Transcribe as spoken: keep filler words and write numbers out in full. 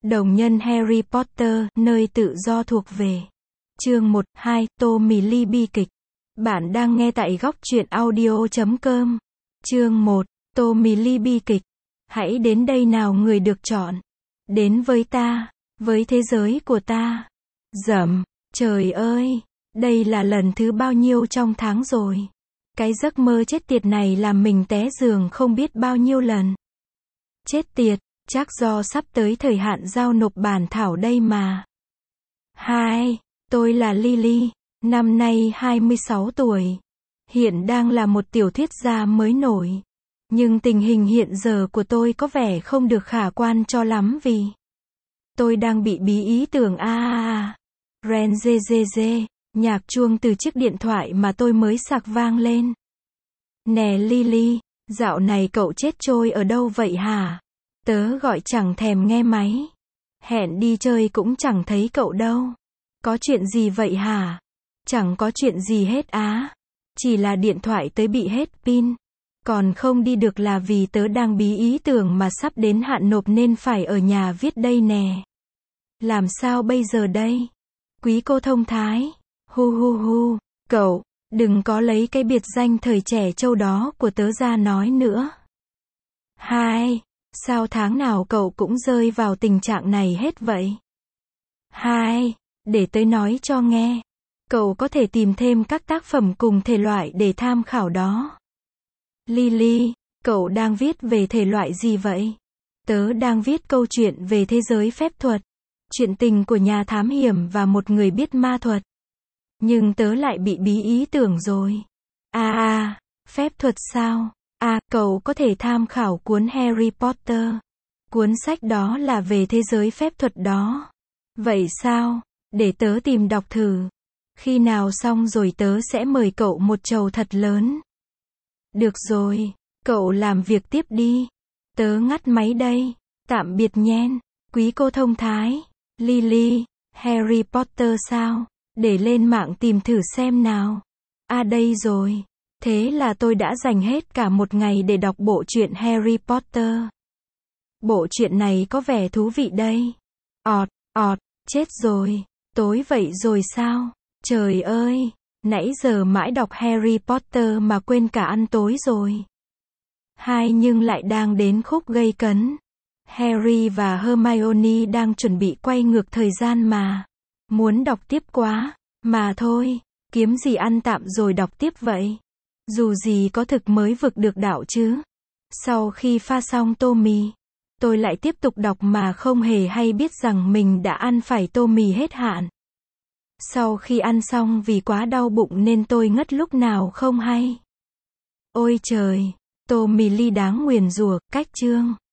Đồng nhân Harry Potter, nơi tự do thuộc về. Chương một, hai, Tommy Lee bi kịch. Bạn đang nghe tại góc truyện audio chấm com. Chương một, Tommy Lee bi kịch. Hãy đến đây nào người được chọn. Đến với ta, với thế giới của ta. Dầm, trời ơi, đây là lần thứ bao nhiêu trong tháng rồi. Cái giấc mơ chết tiệt này làm mình té giường không biết bao nhiêu lần. Chết tiệt, chắc do sắp tới thời hạn giao nộp bản thảo đây mà. Hai, tôi là Lily, năm nay hai mươi sáu tuổi. Hiện đang là một tiểu thuyết gia mới nổi. Nhưng tình hình hiện giờ của tôi có vẻ không được khả quan cho lắm vì tôi đang bị bí ý tưởng a a a. Ren dê dê dê, nhạc chuông từ chiếc điện thoại mà tôi mới sạc vang lên. Nè Lily, dạo này cậu chết trôi ở đâu vậy hả? Tớ gọi chẳng thèm nghe máy. Hẹn đi chơi cũng chẳng thấy cậu đâu. Có chuyện gì vậy hả? Chẳng có chuyện gì hết á. Chỉ là điện thoại tớ bị hết pin. Còn không đi được là vì tớ đang bí ý tưởng mà sắp đến hạn nộp nên phải ở nhà viết đây nè. Làm sao bây giờ đây? Quý cô thông thái. Hu hu hu. Cậu, đừng có lấy cái biệt danh thời trẻ trâu đó của tớ ra nói nữa. Hai. Sao tháng nào cậu cũng rơi vào tình trạng này hết vậy? Hai. Để tớ nói cho nghe. Cậu có thể tìm thêm các tác phẩm cùng thể loại để tham khảo đó. Lily, cậu đang viết về thể loại gì vậy? Tớ đang viết câu chuyện về thế giới phép thuật. Chuyện tình của nhà thám hiểm và một người biết ma thuật. Nhưng tớ lại bị bí ý tưởng rồi. À à, phép thuật sao? À, cậu có thể tham khảo cuốn Harry Potter. Cuốn sách đó là về thế giới phép thuật đó. Vậy sao? Để tớ tìm đọc thử. Khi nào xong rồi tớ sẽ mời cậu một chầu thật lớn. Được rồi, cậu làm việc tiếp đi. Tớ ngắt máy đây. Tạm biệt nhen. Quý cô thông thái. Lily, Harry Potter sao? Để lên mạng tìm thử xem nào. À đây rồi. Thế là tôi đã dành hết cả một ngày để đọc bộ truyện Harry Potter. Bộ truyện này có vẻ thú vị đây. Ọt, ọt, chết rồi. Tối vậy rồi sao? Trời ơi, nãy giờ mãi đọc Harry Potter mà quên cả ăn tối rồi. Hai nhưng lại đang đến khúc gây cấn. Harry và Hermione đang chuẩn bị quay ngược thời gian mà. Muốn đọc tiếp quá. Mà thôi, kiếm gì ăn tạm rồi đọc tiếp vậy. Dù gì có thực mới vực được đạo chứ. Sau khi pha xong tô mì, tôi lại tiếp tục đọc mà không hề hay biết rằng mình đã ăn phải tô mì hết hạn. Sau khi ăn xong vì quá đau bụng nên tôi ngất lúc nào không hay. Ôi trời, Tommy Lee đáng nguyền rủa, cách chương.